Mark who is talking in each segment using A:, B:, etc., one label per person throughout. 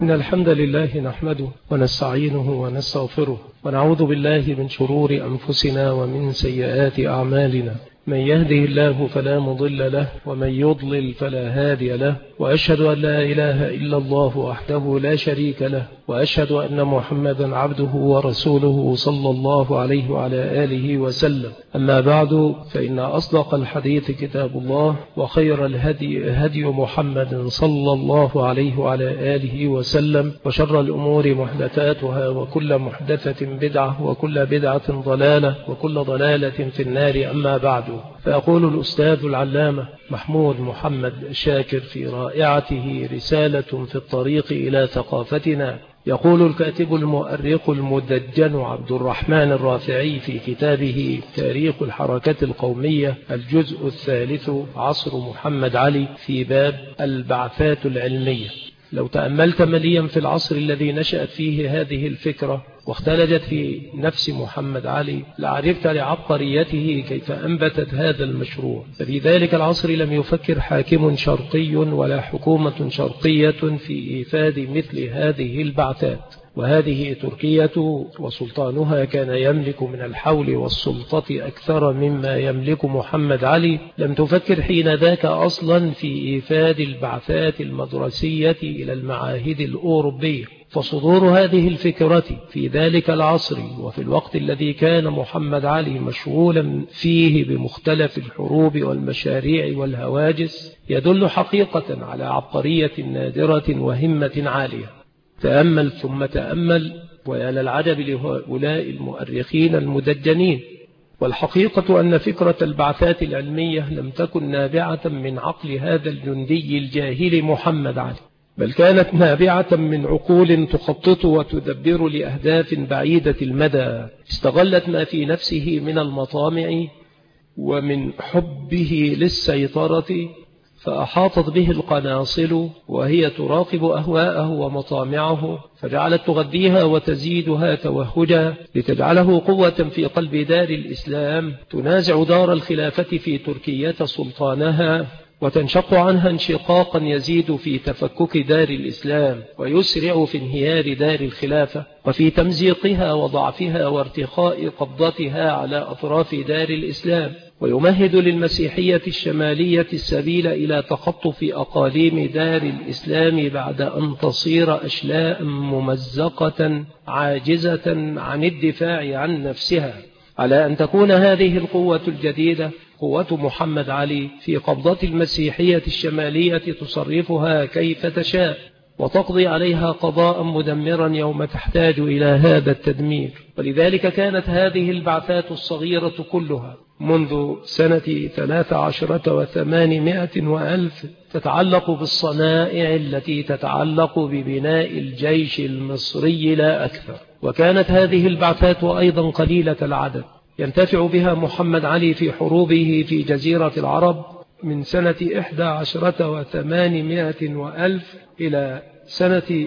A: إن الحمد لله نحمده ونستعينه ونستغفره ونعوذ بالله من شرور أنفسنا ومن سيئات أعمالنا. من يهده الله فلا مضل له ومن يضلل فلا هادي له، وأشهد أن لا إله إلا الله وحده لا شريك له، وأشهد أن محمدا عبده ورسوله صلى الله عليه وعلى آله وسلم. أما بعد، فإن أصدق الحديث كتاب الله، وخير الهدي هدي محمد صلى الله عليه وعلى آله وسلم، وشر الأمور محدثاتها، وكل محدثة بدعة، وكل بدعة ضلالة، وكل ضلالة في النار. أما بعد، فيقول الأستاذ العلامة محمود محمد شاكر في رائعته رسالة في الطريق إلى ثقافتنا، يقول الكاتب المؤرخ المدجن عبد الرحمن الرافعي في كتابه تاريخ الحركة القومية الجزء الثالث عصر محمد علي في باب البعثات العلمية: لو تأملت مليا في العصر الذي نشأت فيه هذه الفكرة واختلجت في نفس محمد علي، لعرفت لعبقريته كيف أنبتت هذا المشروع. ففي ذلك العصر لم يفكر حاكم شرقي ولا حكومة شرقية في إيفاد مثل هذه البعثات، وهذه تركيا وسلطانها كان يملك من الحول والسلطة أكثر مما يملك محمد علي. لم تفكر حين ذاك أصلا في إيفاد البعثات المدرسية إلى المعاهد الأوروبية. فصدور هذه الفكرة في ذلك العصر وفي الوقت الذي كان محمد علي مشغولا فيه بمختلف الحروب والمشاريع والهواجس يدل حقيقة على عبقرية نادرة وهمة عالية. تأمل ثم تأمل، ويا للعجب لهؤلاء المؤرخين المدجنين. والحقيقة أن فكرة البعثات العلمية لم تكن نابعة من عقل هذا الجندي الجاهل محمد علي، بل كانت نابعة من عقول تخطط وتدبر لأهداف بعيدة المدى، استغلت ما في نفسه من المطامع ومن حبه للسيطرة، فأحاطت به القناصل وهي تراقب أهواءه ومطامعه، فجعلت تغذيها وتزيدها توهجا لتجعله قوة في قلب دار الإسلام تنازع دار الخلافة في تركيا سلطانها، وتنشق عنها انشقاقا يزيد في تفكك دار الإسلام ويسرع في انهيار دار الخلافة، وفي تمزيقها وضعفها وارتخاء قبضتها على أطراف دار الإسلام، ويمهد للمسيحية الشمالية السبيل إلى تخطف أقاليم دار الإسلام بعد أن تصير أشلاء ممزقة عاجزة عن الدفاع عن نفسها، على أن تكون هذه القوة الجديدة قوة محمد علي في قبضة المسيحية الشمالية تصرفها كيف تشاء وتقضي عليها قضاء مدمرا يوم تحتاج إلى هذا التدمير. ولذلك كانت هذه البعثات الصغيرة كلها منذ سنة 13,800 تتعلق بالصنائع التي تتعلق ببناء الجيش المصري لا أكثر. وكانت هذه البعثات أيضا قليلة العدد، ينتفع بها محمد علي في حروبه في جزيرة العرب من سنة 11,800 إلى سنة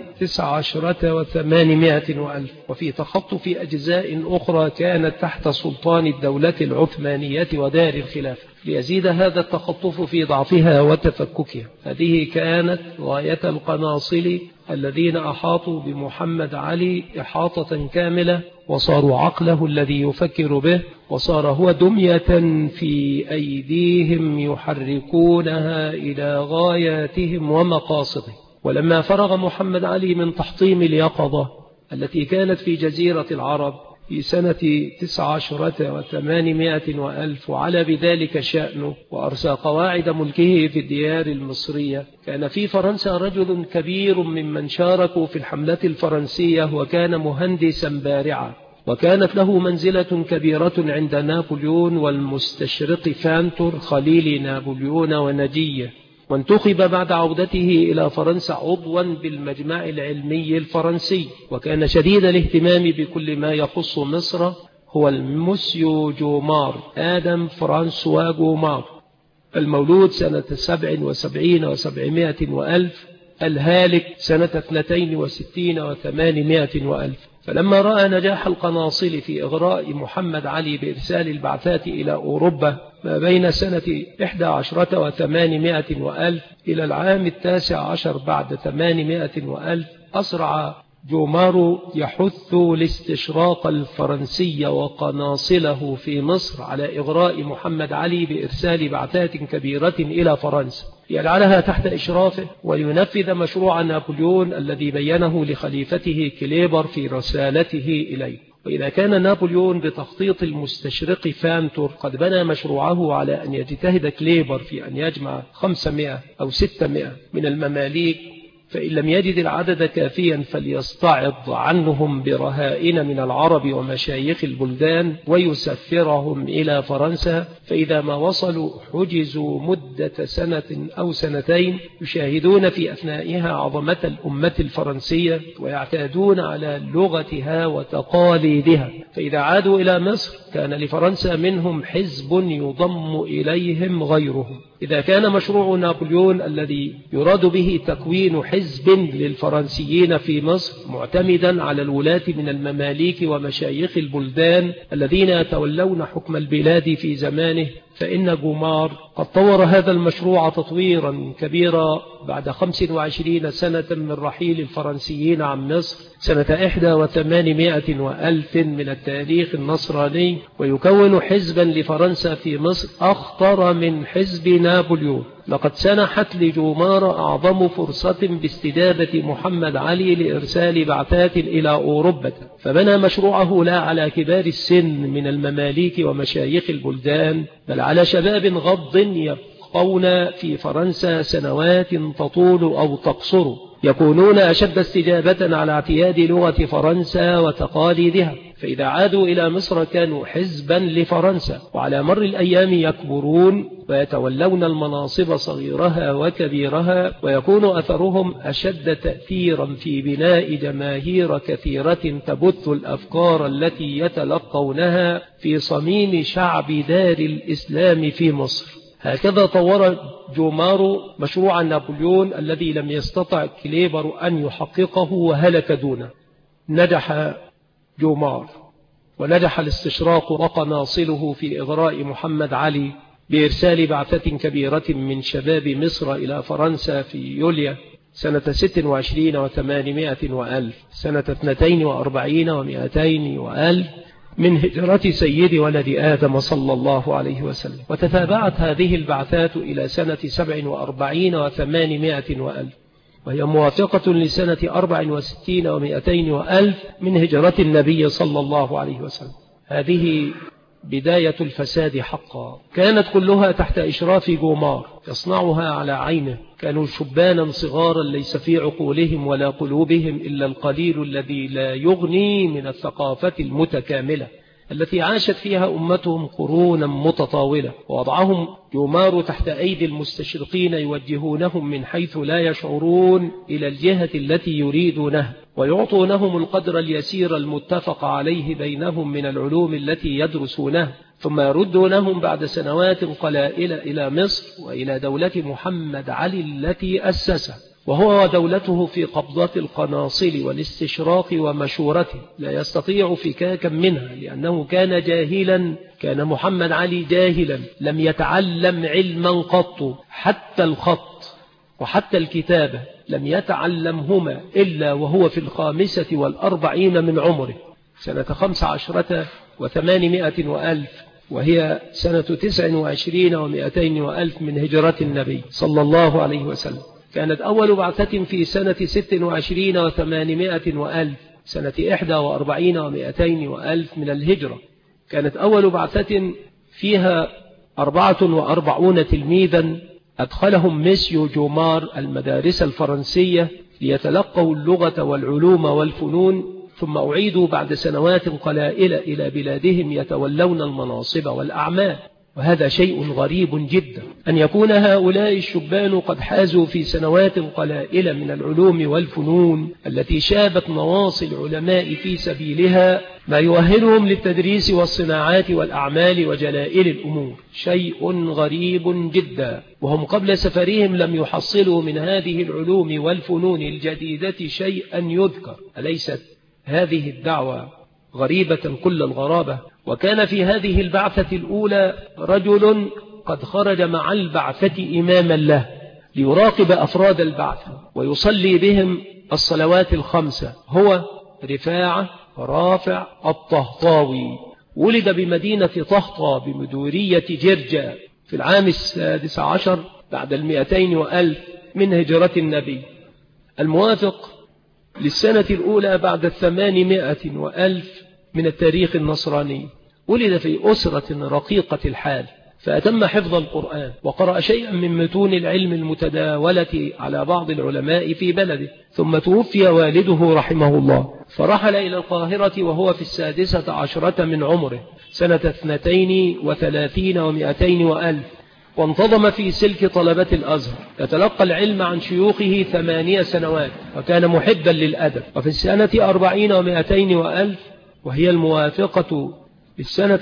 A: 19,800، وفي تخطف أجزاء أخرى كانت تحت سلطان الدولة العثمانية ودار الخلافة، ليزيد هذا التخطف في ضعفها وتفككها. هذه كانت غاية القناصل الذين أحاطوا بمحمد علي إحاطة كاملة، وصاروا عقله الذي يفكر به، وصار هو دمية في أيديهم يحركونها إلى غاياتهم ومقاصدهم. ولما فرغ محمد علي من تحطيم اليقظة التي كانت في جزيرة العرب في سنة 19,800 وعلى بذلك شأنه، وأرسى قواعد ملكه في الديار المصرية، كان في فرنسا رجل كبير ممن شاركوا في الحملة الفرنسية، وكان مهندسا بارعا، وكانت له منزلة كبيرة عند نابليون والمستشرق فانتور خليل نابليون ونجية، وانتخب بعد عودته إلى فرنسا عضوا بالمجمع العلمي الفرنسي، وكان شديد الاهتمام بكل ما يخص مصر. هو المسيو جومار آدم فرانسوا جومار، المولود سنة 77 و700 الهالك سنة 62 و800. فلما رأى نجاح القناصل في إغراء محمد علي بإرسال البعثات إلى أوروبا ما بين سنة 11 و800 إلى العام 19 بعد 800 أسرع جومارو يحث الاستشراق الفرنسي وقناصله في مصر على إغراء محمد علي بإرسال بعثات كبيرة إلى فرنسا ليجعلها تحت إشرافه وينفذ مشروع نابليون الذي بينه لخليفته كليبر في رسالته إليه. وإذا كان نابليون بتخطيط المستشرق فانتور قد بنى مشروعه على أن يجتهد كليبر في أن يجمع 500 أو 600 من المماليك، فإن لم يجد العدد كافيا فليستعض عنهم برهائن من العرب ومشايخ البلدان ويسفرهم إلى فرنسا، فإذا ما وصلوا حجزوا مدة سنة أو سنتين يشاهدون في أثنائها عظمة الأمة الفرنسية ويعتادون على لغتها وتقاليدها، فإذا عادوا إلى مصر كان لفرنسا منهم حزب يضم إليهم غيرهم. إذا كان مشروع نابليون الذي يراد به تكوين حزب للفرنسيين في مصر معتمدا على الولاة من المماليك ومشايخ البلدان الذين يتولون حكم البلاد في زمانه، فإن جومار قد طور هذا المشروع تطويرا كبيرا بعد 25 سنة من رحيل الفرنسيين عن مصر سنة 1800 من التاريخ النصراني، ويكون حزبا لفرنسا في مصر أخطر من حزب نابليون. لقد سنحت لجومار أعظم فرصة باستجابة محمد علي لإرسال بعثات إلى أوروبا، فبنى مشروعه لا على كبار السن من المماليك ومشايخ البلدان بل على شباب غض يبقون في فرنسا سنوات تطول أو تقصر، يكونون أشد استجابة على اعتياد لغة فرنسا وتقاليدها، فإذا عادوا إلى مصر كانوا حزبا لفرنسا، وعلى مر الأيام يكبرون ويتولون المناصب صغيرها وكبيرها، ويكون أثرهم أشد تأثيرا في بناء جماهير كثيرة تبث الأفكار التي يتلقونها في صميم شعب دار الإسلام في مصر. هكذا طور جومارو مشروع نابليون الذي لم يستطع كليبر أن يحققه وهلك دونه. نجح جومار ونجح الاستشراق وقناصله في إغراء محمد علي بإرسال بعثة كبيرة من شباب مصر إلى فرنسا في يوليو سنة 26 و800 وألف سنة 42 و200 وألف من هجرة سيد ولد آدم صلى الله عليه وسلم. وتتابعت هذه البعثات إلى سنة 47 و800 وألف، وهي موافقة لسنة 64 و200 وألف من هجرة النبي صلى الله عليه وسلم. هذه بداية الفساد حقا، كانت كلها تحت إشراف جومار يصنعها على عينه. كانوا شبانا صغارا ليس في عقولهم ولا قلوبهم إلا القليل الذي لا يغني من الثقافة المتكاملة التي عاشت فيها أمتهم قرونا متطاولة، ووضعهم جومار تحت أيدي المستشرقين يوجهونهم من حيث لا يشعرون إلى الجهة التي يريدونها، ويعطونهم القدر اليسير المتفق عليه بينهم من العلوم التي يدرسونها، ثم يردونهم بعد سنوات قلائل إلى مصر وإلى دولة محمد علي التي أسسها، وهو ودولته في قبضة القناصل والاستشراق ومشورته، لا يستطيع فكاكا منها لأنه كان جاهلا. كان محمد علي جاهلا لم يتعلم علما قط، حتى الخط وحتى الكتابة لم يتعلمهما إلا وهو في 45 من عمره سنة 15 و800 وألف، وهي سنة 29 و200 وألف من هجرة النبي صلى الله عليه وسلم. كانت أول بعثة في سنة 26 و800 وألف سنة 41 و200 وألف من الهجرة. كانت أول بعثة فيها 44 تلميذا أدخلهم ميسيو جومار المدارس الفرنسية ليتلقوا اللغة والعلوم والفنون، ثم أعيدوا بعد سنوات قلائل إلى بلادهم يتولون المناصب والأعمال. وهذا شيء غريب جدا أن يكون هؤلاء الشبان قد حازوا في سنوات قلائل من العلوم والفنون التي شابت نواصي العلماء في سبيلها ما يؤهلهم للتدريس والصناعات والأعمال وجلائل الأمور. شيء غريب جدا، وهم قبل سفرهم لم يحصلوا من هذه العلوم والفنون الجديدة شيئا يذكر. أليست هذه الدعوة غريبة كل الغرابة؟ وكان في هذه البعثة الأولى رجل قد خرج مع البعثة إماما له ليراقب أفراد البعثة ويصلي بهم الصلوات الخمسة هو رفاعة رافع الطهطاوي. ولد بمدينة طهطا بمدورية جرجا في العام 16 بعد 200 من هجرة النبي، الموافق للسنة الأولى بعد 800 من التاريخ النصراني. ولد في أسرة رقيقة الحال، فأتم حفظ القرآن وقرأ شيئا من متون العلم المتداولة على بعض العلماء في بلده، ثم توفي والده رحمه الله، فرحل إلى القاهرة وهو في 16 من عمره سنة 32 و200 وانتظم في سلك طلبة الأزهر، يتلقى العلم عن شيوخه 8 سنوات، وكان محبا للأدب. وفي السنة 40 و200 وهي الموافقة للسنة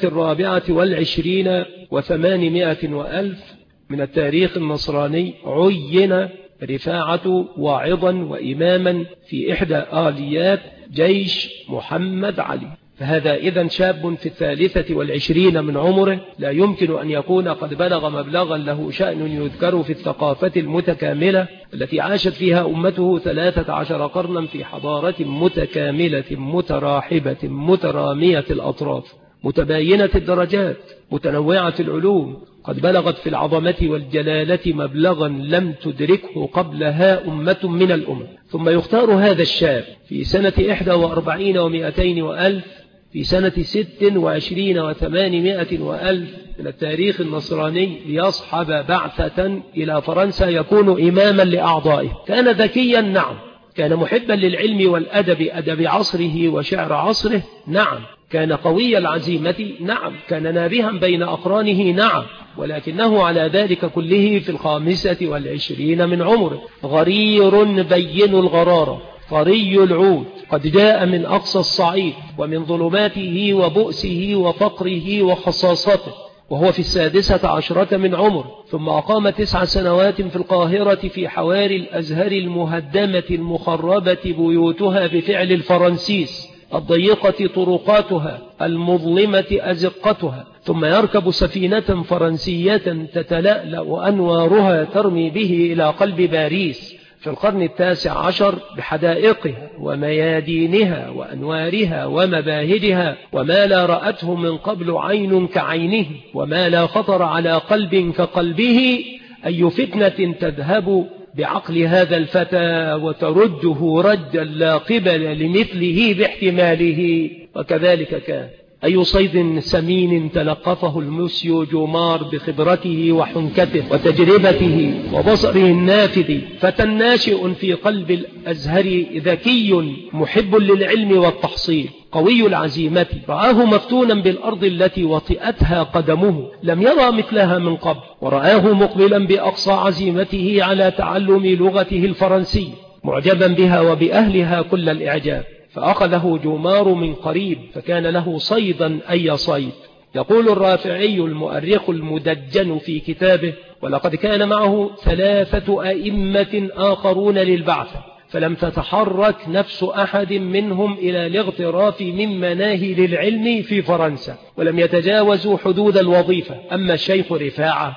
A: 24 و800 من التاريخ النصراني، عين رفاعة واعظا وإماما في إحدى آليات جيش محمد علي. فهذا إذن شاب في 23 من عمره، لا يمكن أن يكون قد بلغ مبلغا له شأن يذكر في الثقافة المتكاملة التي عاشت فيها أمته 13 قرنا في حضارة متكاملة متراحبة مترامية الأطراف متباينة الدرجات متنوعة العلوم، قد بلغت في العظمة والجلالة مبلغا لم تدركه قبلها أمة من الأمم. ثم يختار هذا الشاب في سنة 41 و200 في سنة 26 و800 من التاريخ النصراني ليصحب بعثة إلى فرنسا يكون إماما لأعضائه. كان ذكيا نعم، كان محبا للعلم والأدب، أدب عصره وشعر عصره نعم، كان قوي العزيمة نعم، كان نابها بين أقرانه نعم، ولكنه على ذلك كله في 25 من عمره، غرير بين الغرارة طري العود، قد جاء من أقصى الصعيد ومن ظلماته وبؤسه وفقره وخصاصته، وهو في 16 من عمر. ثم أقام 9 سنوات في القاهرة في حواري الأزهر المهدمة المخربة بيوتها بفعل الفرنسيس، الضيقة طرقاتها المظلمة أزقتها، ثم يركب سفينة فرنسية تتلألأ أنوارها ترمي به إلى قلب باريس في القرن 19 بحدائقها وميادينها وأنوارها ومباهجها، وما لا رأته من قبل عين كعينه، وما لا خطر على قلب كقلبه. أي فتنة تذهب بعقل هذا الفتى وترده ردا لا قبل لمثله باحتماله. وكذلك كان أي صيد سمين تلقفه المسيو جومار بخبرته وحنكته وتجربته وبصره النافذ، فتى ناشئ في قلب الأزهر ذكي محب للعلم والتحصيل قوي العزيمة، رآه مفتونا بالأرض التي وطئتها قدمه، لم يرى مثلها من قبل، ورآه مقبلا بأقصى عزيمته على تعلم لغته الفرنسية معجبا بها وبأهلها كل الإعجاب. فأخذه جومار من قريب فكان له صيدا أي صيد. يقول الرافعي المؤرخ المدجن في كتابه: ولقد كان معه 3 أئمة آخرون للبعثة، فلم تتحرك نفس أحد منهم إلى الاغتراف من مناهل العلم في فرنسا، ولم يتجاوزوا حدود الوظيفة. أما الشيخ رفاعة،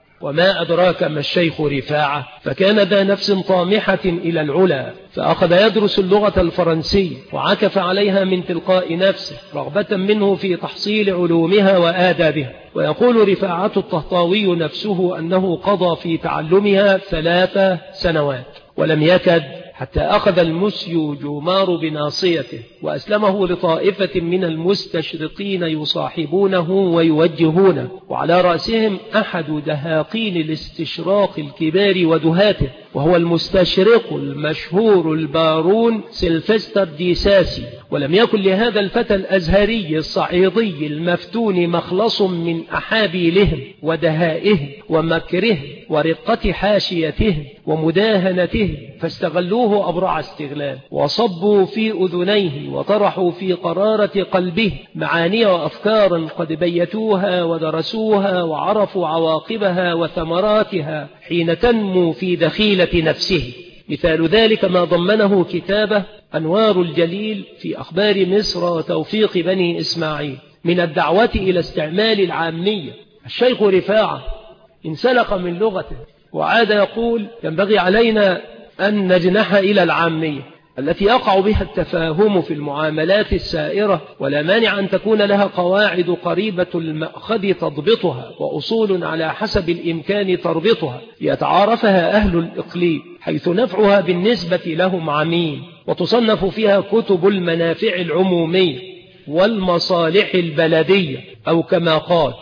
A: وما أدراك ما الشيخ رفاعة، فكان ذا نفس طامحة إلى العلا، فأخذ يدرس اللغة الفرنسية وعكف عليها من تلقاء نفسه رغبة منه في تحصيل علومها وآدابها. ويقول رفاعة الطهطاوي نفسه أنه قضى في تعلمها 3 سنوات ولم يكد، حتى أخذ المسيو جومار بناصيته وأسلمه لطائفة من المستشرقين يصاحبونه ويوجهونه، وعلى رأسهم أحد دهاقين الاستشراق الكبار ودهاته، وهو المستشرق المشهور البارون سيلفستر ديساسي. ولم يكن لهذا الفتى الأزهري الصعيدي المفتون مخلص من أحابيلهم ودهائهم ومكرهم ورقة حاشيتهم ومداهنتهم، فاستغلوه أبرع استغلال، وصبوا في أذنيه وطرحوا في قرارة قلبه معاني وأفكارا قد بيتوها ودرسوها وعرفوا عواقبها وثمراتها حين تنمو في دخيلة نفسه. مثال ذلك ما ضمنه كتابه أنوار الجليل في أخبار مصر وتوفيق بني إسماعيل من الدعوة إلى استعمال العامية. الشيخ رفاعة انسلق من لغته وعاد يقول: ينبغي علينا أن نجنح إلى العامية، التي يقع بها التفاهم في المعاملات السائرة، ولا مانع أن تكون لها قواعد قريبة المأخذ تضبطها وأصول على حسب الإمكان تربطها ليتعارفها أهل الإقليم، حيث نفعها بالنسبة لهم عميم، وتصنف فيها كتب المنافع العمومية والمصالح البلدية، أو كما قال.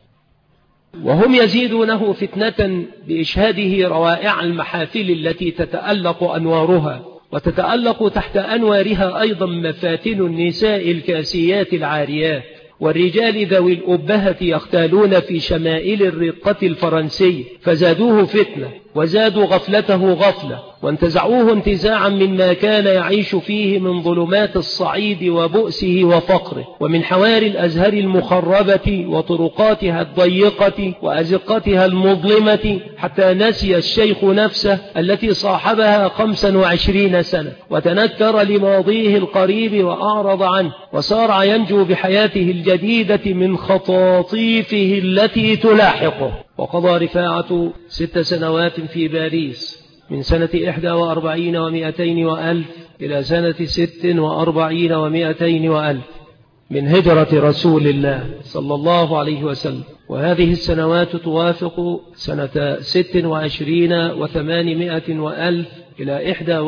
A: وهم يزيدونه فتنة بإشهاده روائع المحافل التي تتألق أنوارها، وتتألق تحت أنوارها أيضا مفاتن النساء الكاسيات العاريات، والرجال ذوي الأبهة يختالون في شمائل الرقة الفرنسي، فزادوه فتنة وزادوا غفلته غفلة، وانتزعوه انتزاعا مما كان يعيش فيه من ظلمات الصعيد وبؤسه وفقره، ومن حواري الأزهر المخربة وطرقاتها الضيقة وأزقتها المظلمة، حتى نسي الشيخ نفسه التي صاحبها 25 سنة، وتنكر لماضيه القريب وأعرض عنه، وسارع ينجو بحياته الجديدة من خطاطيفه التي تلاحقه. وقضى رفاعة 6 سنوات في باريس، من سنة 41 و200 وألف إلى سنة 46 و200 وألف من هجرة رسول الله صلى الله عليه وسلم. وهذه السنوات توافق سنة 26 و800 وألف إلى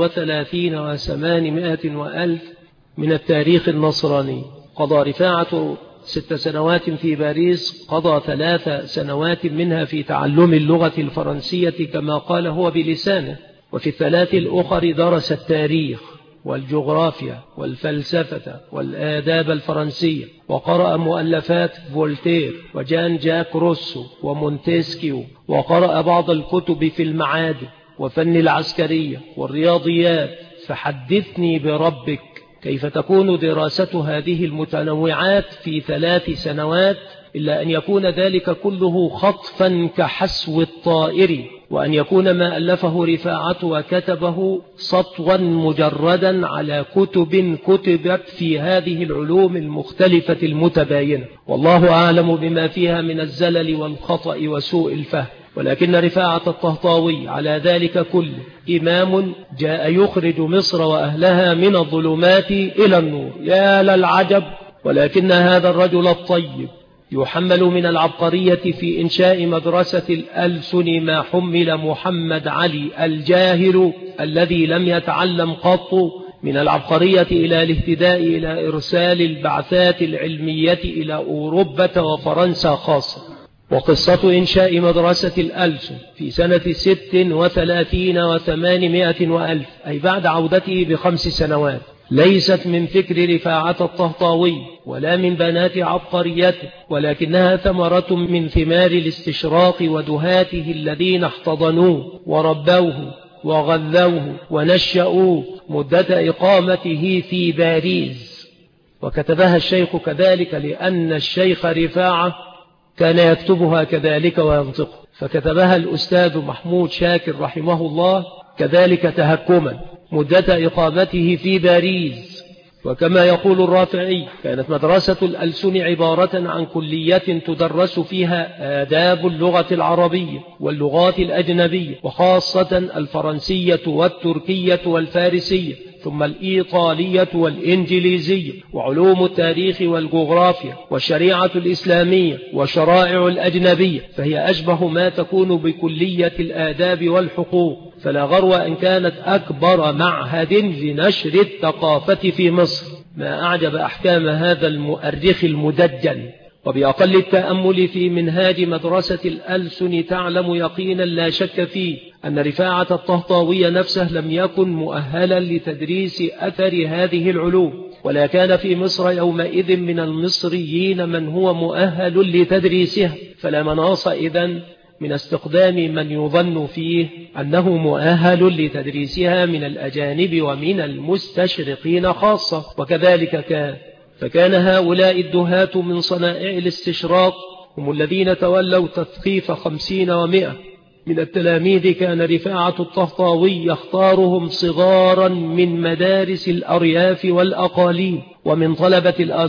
A: 31 و800 وألف من التاريخ النصراني. قضى رفاعة 6 سنوات في باريس، قضى 3 سنوات منها في تعلم اللغة الفرنسية كما قال هو بلسانه، وفي ال3 الأخر درس التاريخ والجغرافيا والفلسفة والآداب الفرنسية، وقرأ مؤلفات فولتير وجان جاك روسو ومونتسكيو، وقرأ بعض الكتب في المعادن وفن العسكرية والرياضيات. فحدثني بربك كيف تكون دراسة هذه المتنوعات في 3 سنوات، إلا أن يكون ذلك كله خطفا كحسو الطائر، وأن يكون ما ألفه رفاعة وكتبه سطوا مجردا على كتب كتبت في هذه العلوم المختلفة المتباينة، والله أعلم بما فيها من الزلل والخطأ وسوء الفهم. ولكن رفاعة الطهطاوي على ذلك كله إمام جاء يخرج مصر وأهلها من الظلمات إلى النور. يا للعجب! ولكن هذا الرجل الطيب يحمل من العبقرية في إنشاء مدرسة الألسن ما حمل محمد علي الجاهل الذي لم يتعلم قط من العبقرية إلى الاهتداء إلى إرسال البعثات العلمية إلى أوروبا وفرنسا خاصة. وقصة إنشاء مدرسة الألسن في سنة 36 و800 وألف، أي بعد عودته ب5 سنوات، ليست من فكر رفاعة الطهطاوي ولا من بنات عبقريته، ولكنها ثمرة من ثمار الاستشراق ودهاته الذين احتضنوه وربوه وغذوه ونشأوه مدة إقامته في باريس. وكتبها الشيخ كذلك لأن الشيخ رفاعة كان يكتبها كذلك وينطقها، فكتبها الأستاذ محمود شاكر رحمه الله كذلك تهكما مدة إقامته في باريس. وكما يقول الرافعي، كانت مدرسة الألسن عبارة عن كلية تدرس فيها آداب اللغة العربية واللغات الأجنبية، وخاصة الفرنسية والتركية والفارسية، ثم الإيطالية والإنجليزية، وعلوم التاريخ والجغرافيا والشريعة الإسلامية والشرائع الأجنبية، فهي أشبه ما تكون بكلية الآداب والحقوق. فلا غرو أن كانت أكبر معهد لنشر الثقافة في مصر. ما أعجب أحكام هذا المؤرخ المدجل. وبأقل التأمل في منهاج مدرسة الألسن تعلم يقينا لا شك فيه أن رفاعة الطهطاوي نفسه لم يكن مؤهلا لتدريس أثر هذه العلوم، ولا كان في مصر يومئذ من المصريين من هو مؤهل لتدريسها، فلا مناص إذن من استخدام من يظن فيه أنه مؤهل لتدريسها من الأجانب ومن المستشرقين خاصة. وكذلك فكان هؤلاء الدهاة من صنائع الاستشراق هم الذين تولوا تثقيف 50 و100 من التلاميذ. كان رفاعة الطهطاوي يختارهم صغارا من مدارس الأرياف والأقاليم ومن طلبة الأزهر،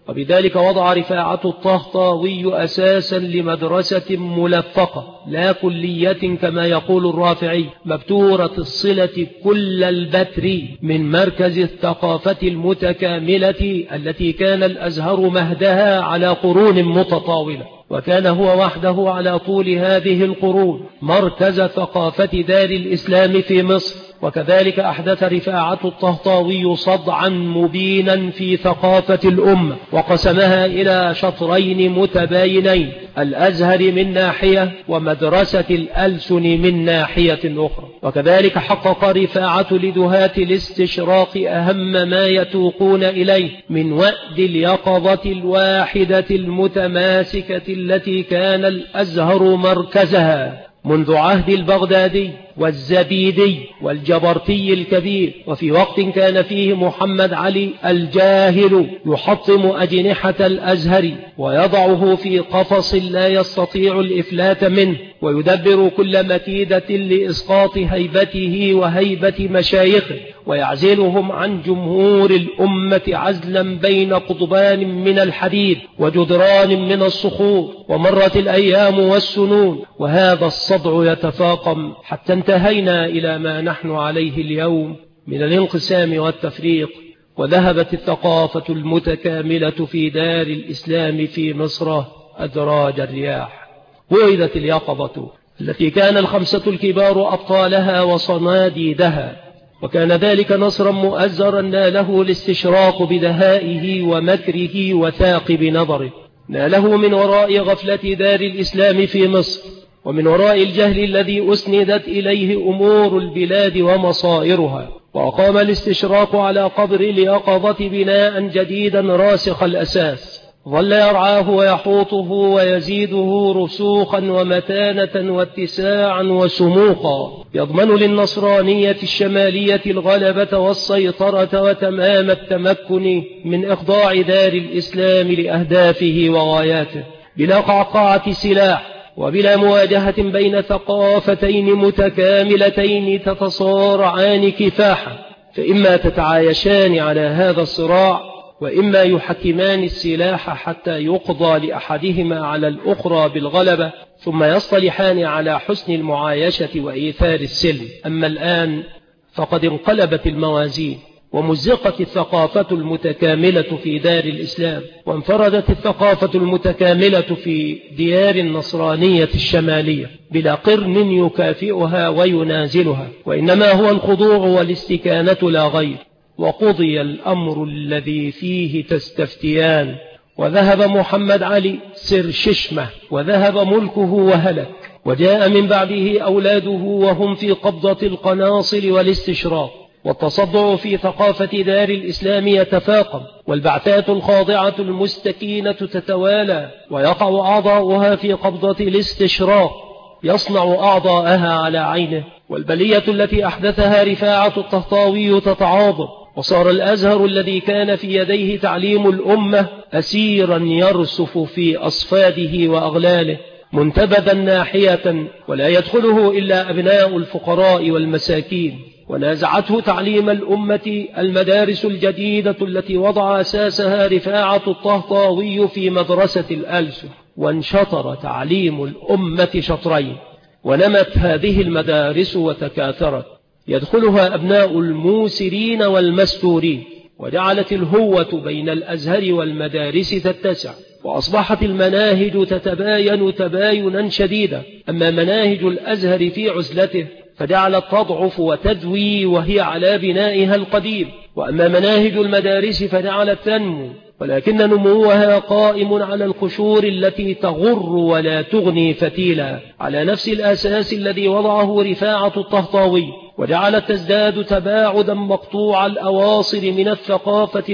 A: وبذلك وضع رفاعة الطهطاوي أساسا لمدرسة ملفقة لا كلية كما يقول الرافعي، مبتورة الصلة كل البتر من مركز الثقافة المتكاملة التي كان الأزهر مهدها على قرون متطاولة، وكان هو وحده على طول هذه القرون مركز ثقافة دار الإسلام في مصر. وكذلك أحدث رفاعة الطهطاوي صدعا مبينا في ثقافة الأمة، وقسمها إلى شطرين متباينين، الأزهر من ناحية ومدرسة الألسن من ناحية أخرى. وكذلك حقق رفاعة لدهاة الاستشراق أهم ما يتوقون إليه من وأد اليقظة الواحدة المتماسكة التي كان الأزهر مركزها منذ عهد البغدادي والزبيدي والجبرتي الكبير، وفي وقت كان فيه محمد علي الجاهل يحطم أجنحة الأزهر ويضعه في قفص لا يستطيع الإفلات منه، ويدبر كل مكيدة لإسقاط هيبته وهيبة مشايخه، ويعزلهم عن جمهور الأمة عزلا بين قضبان من الحديد وجدران من الصخور. ومرت الأيام والسنون وهذا الصدع يتفاقم حتى انتهينا إلى ما نحن عليه اليوم من الانقسام والتفريق، وذهبت الثقافة المتكاملة في دار الإسلام في مصر أدراج الرياح. وإذت اليقظة التي كان الخمسة الكبار أبطالها وصناديدها، وكان ذلك نصرا مؤزرا ناله الاستشراق بدهائه ومكره وثاقب نظره، ناله من وراء غفلة دار الإسلام في مصر، ومن وراء الجهل الذي أسندت إليه أمور البلاد ومصائرها. وأقام الاستشراق على قبر اليقظة بناء جديدا راسخ الأساس، ظل يرعاه ويحوطه ويزيده رسوخا ومتانة واتساعا وسموقا، يضمن للنصرانية الشمالية الغلبة والسيطرة وتمام التمكن من إخضاع دار الإسلام لأهدافه وغاياته، بلا قعقعة سلاح وبلا مواجهة بين ثقافتين متكاملتين تتصارعان كفاحا، فإما تتعايشان على هذا الصراع، وإما يحكمان السلاح حتى يقضى لأحدهما على الأخرى بالغلبة، ثم يصطلحان على حسن المعايشة وإيثار السلم. أما الآن فقد انقلبت الموازين، ومزقت الثقافة المتكاملة في دار الإسلام، وانفردت الثقافة المتكاملة في ديار النصرانية الشمالية بلا قرن يكافئها وينازلها، وإنما هو الخضوع والاستكانة لا غير. وقضي الأمر الذي فيه تستفتيان، وذهب محمد علي سر ششمة، وذهب ملكه وهلك، وجاء من بعده أولاده وهم في قبضة القناصل والاستشراق، والتصدع في ثقافة دار الإسلام يتفاقم، والبعثات الخاضعة المستكينة تتوالى، ويقع أعضاؤها في قبضة الاستشراق يصنع أعضاءها على عينه. والبلية التي أحدثها رفاعة الطهطاوي تتعاظم، وصار الأزهر الذي كان في يديه تعليم الأمة أسيرا يرسف في أصفاده وأغلاله، منتبذا ناحية ولا يدخله إلا أبناء الفقراء والمساكين. ونازعته تعليم الأمة المدارس الجديدة التي وضع أساسها رفاعة الطهطاوي في مدرسة الألسن، وانشطر تعليم الأمة شطرين، ونمت هذه المدارس وتكاثرت، يدخلها أبناء الموسرين والمستورين، وجعلت الهوة بين الأزهر والمدارس تتسع، وأصبحت المناهج تتباين تباينا شديدا. أما مناهج الأزهر في عزلته فجعلت تضعف وتدوي وهي على بنائها القديم، وأما مناهج المدارس فجعلت تنمو، ولكن نموها قائم على القشور التي تغر ولا تغني فتيلا، على نفس الأساس الذي وضعه رفاعة الطهطاوي، وجعلت تزداد تباعدا مقطوع الأواصر من الثقافة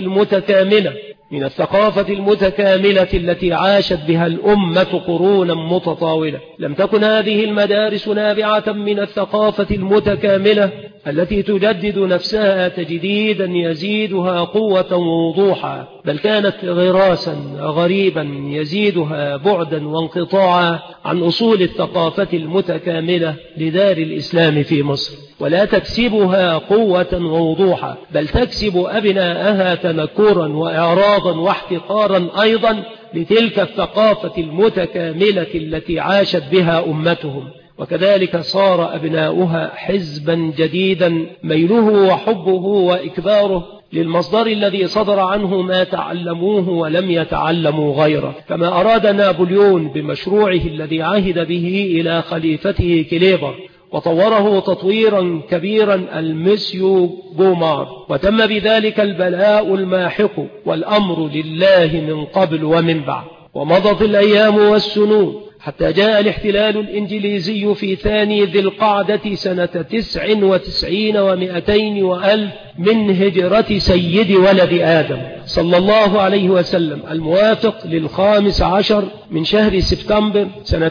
A: المتكاملة التي عاشت بها الأمة قرونا متطاولة. لم تكن هذه المدارس نابعة من الثقافة المتكاملة التي تجدد نفسها تجديدا يزيدها قوة ووضوحا، بل كانت غراسا غريبا يزيدها بعدا وانقطاعا عن أصول الثقافة المتكاملة لدار الإسلام في مصر، ولا تكسبها قوة ووضوحا، بل تكسب أبناءها تنكرا وإعراضا واحتقارا أيضا لتلك الثقافة المتكاملة التي عاشت بها أمتهم. وكذلك صار أبناؤها حزبا جديدا ميله وحبه وإكباره للمصدر الذي صدر عنه ما تعلموه ولم يتعلموا غيره، كما أراد نابليون بمشروعه الذي عهد به إلى خليفته كليبر وطوره تطويرا كبيرا المسيو بومار، وتم بذلك البلاء الماحق والأمر لله من قبل ومن بعد. ومضت الأيام والسنون حتى جاء الاحتلال الإنجليزي في ثاني ذي القعدة سنة 99 و200 وألف من هجرة سيد ولد آدم صلى الله عليه وسلم، الموافق ل15 من شهر سبتمبر سنة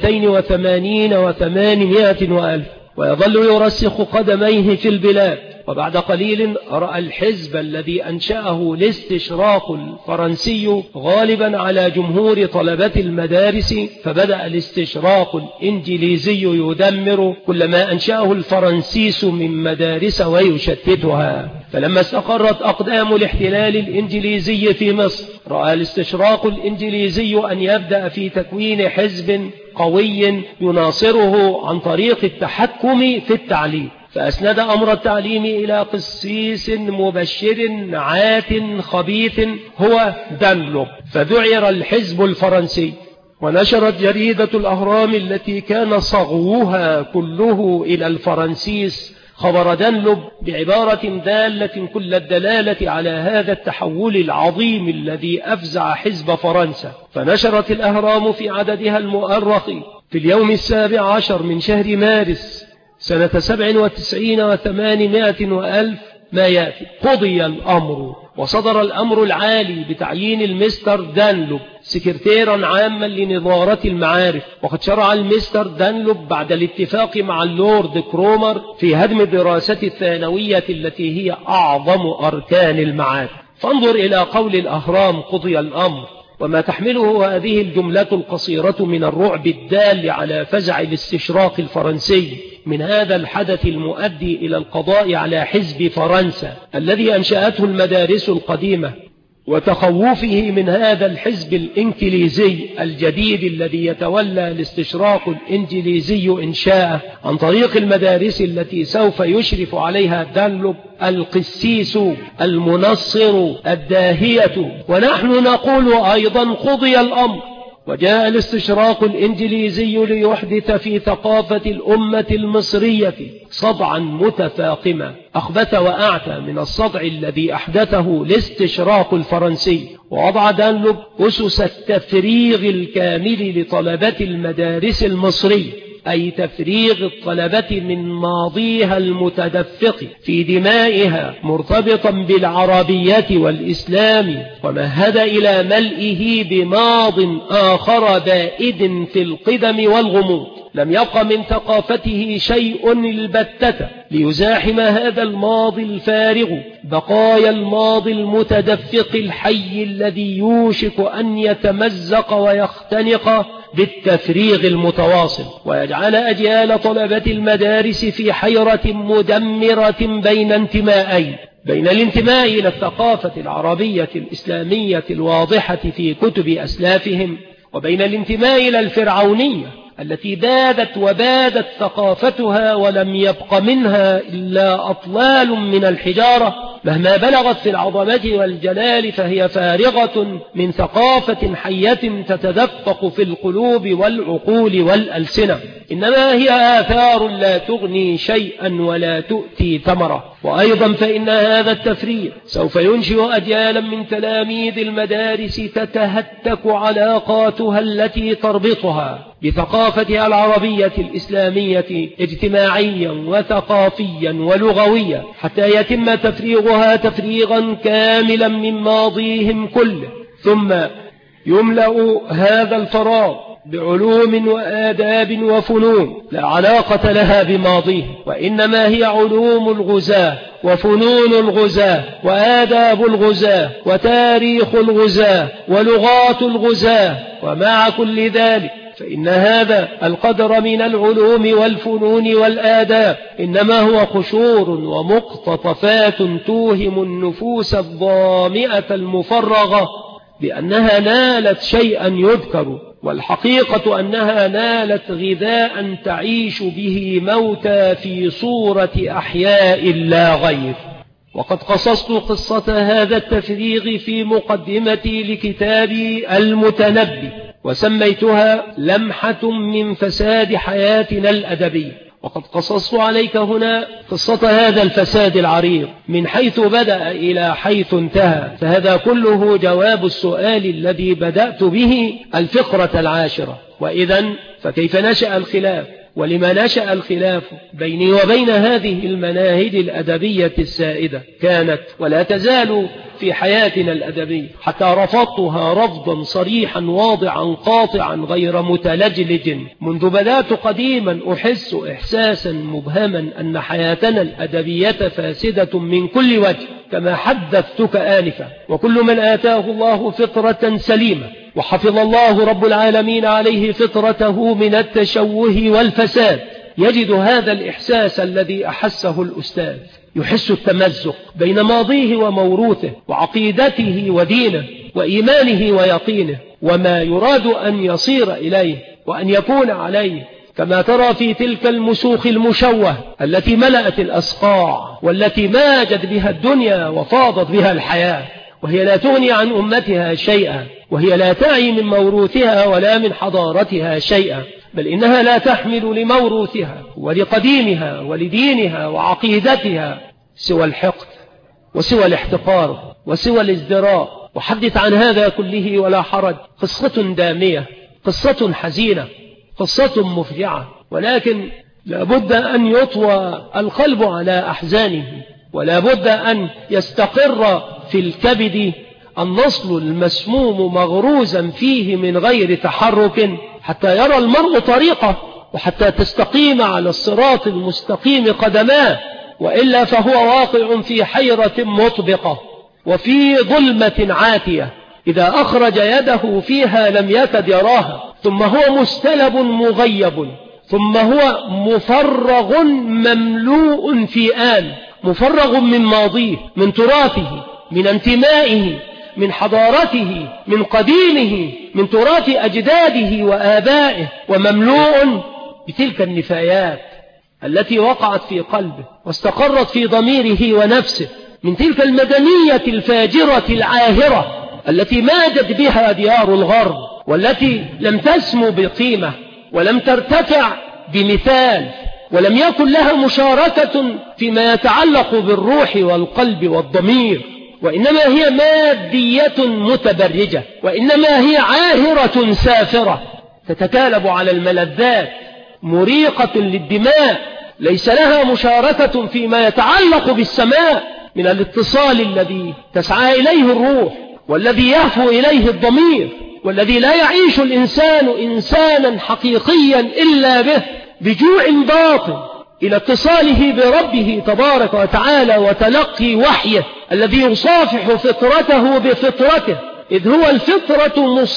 A: 82 و800 وألف، ويظل يرسخ قدميه في البلاد. وبعد قليل رأى الحزب الذي أنشأه الاستشراق الفرنسي غالبا على جمهور طلبة المدارس، فبدأ الاستشراق الإنجليزي يدمر كل ما أنشأه الفرنسيس من مدارس ويشتتها. فلما استقرت أقدام الاحتلال الإنجليزي في مصر، رأى الاستشراق الإنجليزي أن يبدأ في تكوين حزب قوي يناصره عن طريق التحكم في التعليم، فأسند أمر التعليم إلى قسيس مبشر عات خبيث هو دانلوب، فذعر الحزب الفرنسي. ونشرت جريدة الأهرام التي كان صغوها كله إلى الفرنسيس خبر دانلوب بعبارة دالة كل الدلالة على هذا التحول العظيم الذي أفزع حزب فرنسا. فنشرت الأهرام في عددها المؤرخ في اليوم 17 من شهر مارس سنة 97 و800 وألف ما يأتي: قضي الأمر، وصدر الأمر العالي بتعيين المستر دانلوب سكرتيرا عاما لنظارة المعارف. وقد شرع المستر دانلوب بعد الاتفاق مع اللورد كرومر في هدم الدراسة الثانوية التي هي أعظم أركان المعارف. فانظر إلى قول الأهرام قضي الأمر وما تحمله هذه الجملة القصيرة من الرعب الدال على فزع الاستشراق الفرنسي من هذا الحدث المؤدي إلى القضاء على حزب فرنسا الذي أنشأته المدارس القديمة، وتخوفه من هذا الحزب الإنجليزي الجديد الذي يتولى الاستشراق الإنجليزي إنشاءه عن طريق المدارس التي سوف يشرف عليها دانلوب القسيس المنصر الداهية. ونحن نقول أيضا قضي الأمر، وجاء الاستشراق الإنجليزي ليحدث في ثقافة الأمة المصرية صدعا متفاقما أخبث وأعتى من الصدع الذي أحدثه الاستشراق الفرنسي. ووضع دانلوب أسس التفريغ الكامل لطلبة المدارس المصرية، أي تفريغ الطلبة من ماضيها المتدفق في دمائها مرتبطا بالعربية والإسلام، ومهد إلى ملئه بماض آخر بائد في القدم والغموض لم يبق من ثقافته شيء البتة ليزاحم هذا الماضي الفارغ بقايا الماضي المتدفق الحي الذي يوشك أن يتمزق ويختنق بالتفريغ المتواصل، ويجعل أجيال طلبة المدارس في حيرة مدمرة بين انتمائين: بين الانتماء إلى الثقافة العربية الإسلامية الواضحة في كتب أسلافهم، وبين الانتماء إلى الفرعونية التي بادت وبادت ثقافتها ولم يبق منها إلا أطلال من الحجارة، مهما بلغت في العظمة والجلال فهي فارغة من ثقافة حية تتدفق في القلوب والعقول والألسنة، إنما هي آثار لا تغني شيئا ولا تؤتي ثمرة. وأيضا فإن هذا التفريغ سوف ينشئ أجيالا من تلاميذ المدارس تتهتك علاقاتها التي تربطها بثقافتها العربية الإسلامية اجتماعيا وثقافيا ولغويا، حتى يتم تفريغها تفريغا كاملا من ماضيهم كله، ثم يملأ هذا الفراغ بعلوم وآداب وفنون لا علاقة لها بماضيه، وإنما هي علوم الغزاة وفنون الغزاة وآداب الغزاة وتاريخ الغزاة ولغات الغزاة. ومع كل ذلك فإن هذا القدر من العلوم والفنون والآداب إنما هو قشور ومقتطفات توهم النفوس الظامئة المفرغة بأنها نالت شيئا يذكر، والحقيقة أنها نالت غذاء تعيش به موتى في صورة أحياء لا غير. وقد قصصت قصة هذا التفريغ في مقدمتي لكتابي المتنبي، وسميتها لمحة من فساد حياتنا الأدبية. وقد قصصت عليك هنا قصة هذا الفساد العريض من حيث بدأ إلى حيث انتهى، فهذا كله جواب السؤال الذي بدأت به الفقرة العاشرة. وإذن فكيف نشأ الخلاف؟ ولما نشأ الخلاف بيني وبين هذه المناهج الأدبية السائدة؟ كانت ولا تزال في حياتنا الأدبية حتى رفضتها رفضا صريحا واضعا قاطعا غير متلجلج. منذ بدأت قديما أحس إحساسا مبهما أن حياتنا الأدبية فاسدة من كل وجه كما حدثتك آنفا. وكل من آتاه الله فطرة سليمة وحفظ الله رب العالمين عليه فطرته من التشوه والفساد يجد هذا الإحساس الذي أحسه الأستاذ، يحس التمزق بين ماضيه وموروثه وعقيدته ودينه وإيمانه ويقينه وما يراد أن يصير إليه وأن يكون عليه، كما ترى في تلك المسوخ المشوه التي ملأت الأصقاع والتي ماجت بها الدنيا وفاضت بها الحياة، وهي لا تغني عن أمتها شيئا، وهي لا تعي من موروثها ولا من حضارتها شيئا، بل إنها لا تحمل لموروثها ولقديمها ولدينها وعقيدتها سوى الحقد وسوى الاحتقار وسوى الازدراء. وحدث عن هذا كله ولا حرج. قصة دامية، قصة حزينة، قصة مفجعة، ولكن لا بد أن يطوى القلب على أحزانه، ولا بد أن يستقر في الكبد النصل المسموم مغروزا فيه من غير تحرك حتى يرى المرء طريقه وحتى تستقيم على الصراط المستقيم قدماه، وإلا فهو واقع في حيرة مطبقة وفي ظلمة عاتية إذا أخرج يده فيها لم يكد يراها، ثم هو مستلب مغيب، ثم هو مفرغ مملوء في آن، مفرغ من ماضيه، من تراثه، من انتمائه، من حضارته، من قديمه، من تراث أجداده وآبائه، ومملوء بتلك النفايات التي وقعت في قلبه واستقرت في ضميره ونفسه، من تلك المدنية الفاجرة العاهرة التي ماجت بها ديار الغرب، والتي لم تسمو بقيمة ولم ترتفع بمثال، ولم يكن لها مشاركة فيما يتعلق بالروح والقلب والضمير، وإنما هي مادية متبرجة، وإنما هي عاهرة سافرة تتكالب على الملذات، مريقة للدماء، ليس لها مشاركة فيما يتعلق بالسماء من الاتصال الذي تسعى إليه الروح والذي يهفو إليه الضمير، والذي لا يعيش الإنسان إنسانا حقيقيا إلا به بجوع باطن إلى اتصاله بربه تبارك وتعالى وتلقي وحيه الذي يصافح فطرته بفطرته، إذ هو الفطرة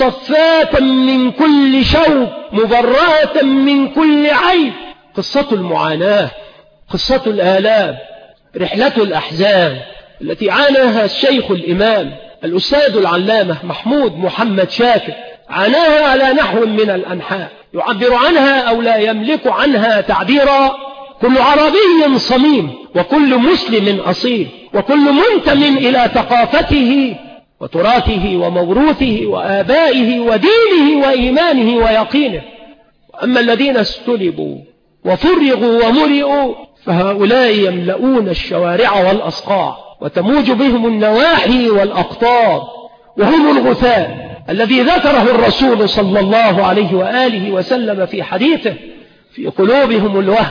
A: مصفاة من كل شوك مبرأة من كل عيب. قصة المعاناة، قصة الآلام، رحلة الأحزان التي عاناها الشيخ الإمام الأستاذ العلامة محمود محمد شاكر، عاناها على نحو من الأنحاء يعبر عنها أو لا يملك عنها تعبيرا كل عربي صميم، وكل مسلم أصيل، وكل منتم إلى ثقافته وتراثه وموروثه وآبائه ودينه وإيمانه ويقينه. وأما الذين استلبوا وفرغوا ومرئوا فهؤلاء يملؤون الشوارع والأصقاع وتموج بهم النواحي والأقطار، وهم الغثاء الذي ذكره الرسول صلى الله عليه وآله وسلم في حديثه: في قلوبهم الوهن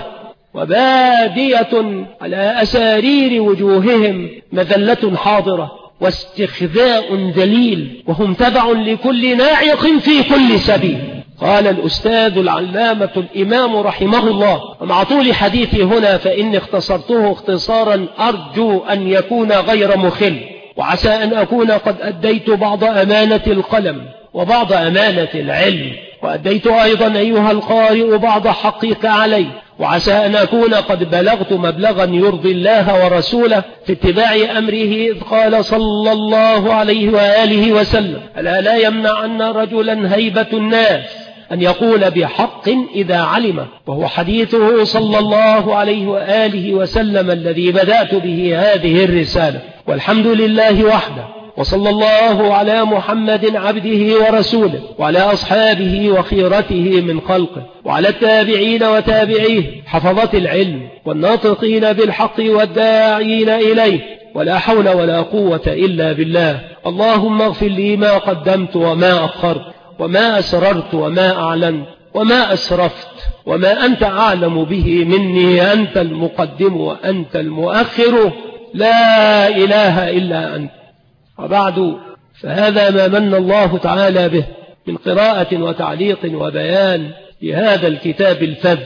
A: وبادية على أسارير وجوههم مذلة حاضرة واستخذاء ذليل، وهم تبع لكل ناعق في كل سبيل. قال الأستاذ العلامة الإمام رحمه الله: ومع طول حديثي هنا فإني اختصرته اختصارا أرجو أن يكون غير مخل، وعسى أن أكون قد أديت بعض أمانة القلم وبعض أمانة العلم، وأديت أيضا أيها القارئ بعض حقك علي، وعسى أن أكون قد بلغت مبلغا يرضي الله ورسوله في اتباع أمره، إذ قال صلى الله عليه وآله وسلم: ألا لا يمنعن رجلا هيبة الناس أن يقول بحق إذا علمه، وهو حديثه صلى الله عليه وآله وسلم الذي بدأت به هذه الرسالة. والحمد لله وحده، وصلى الله على محمد عبده ورسوله، وعلى أصحابه وخيرته من خلقه، وعلى التابعين وتابعيه حفظة العلم والناطقين بالحق والداعين إليه، ولا حول ولا قوة إلا بالله. اللهم اغفر لي ما قدمت وما أخرت وما أسررت وما أعلنت وما أسرفت وما أنت أعلم به مني، أنت المقدم وأنت المؤخر، لا إله إلا أنت. وبعد، فهذا ما من الله تعالى به من قراءة وتعليق وبيان لهذا الكتاب الفذ،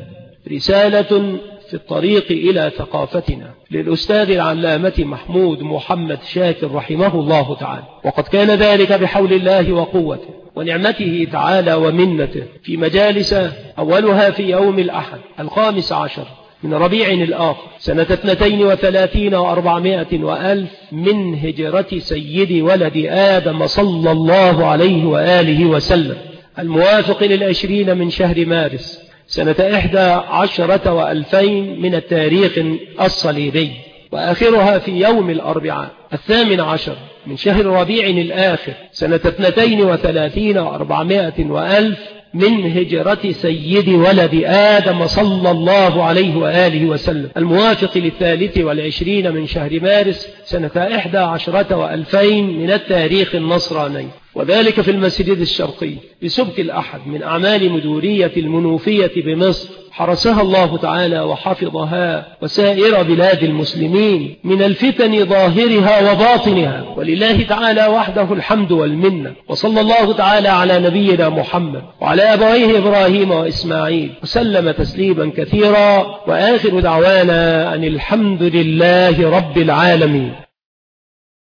A: رسالة في الطريق إلى ثقافتنا، للأستاذ العلامة محمود محمد شاكر رحمه الله تعالى. وقد كان ذلك بحول الله وقوته ونعمته تعالى ومنته في مجالس، أولها في يوم الأحد 15 من ربيع الآخر سنة 32 و400 وألف من هجرة سيد ولد آدم صلى الله عليه وآله وسلم، الموافق 20 من شهر مارس سنة 11 و2000 من التاريخ الصليبي، وآخرها في يوم الأربعاء 18 من شهر ربيع الآخر سنة 32 و400 وألف من هجرة سيد ولد آدم صلى الله عليه وآله وسلم، الموافق 23 من شهر مارس سنة 11 و2000 من التاريخ النصراني، وذلك في المسجد الشرقي بسبك الأحد من أعمال مدورية المنوفية بمصر، حرسها الله تعالى وحفظها وسائر بلاد المسلمين من الفتن ظاهرها وباطنها، ولله تعالى وحده الحمد والمنة. وصلى الله تعالى على نبينا محمد وعلى أبويه إبراهيم وإسماعيل وسلم تسليما كثيرا، وآخر دعوانا أن الحمد لله رب العالمين.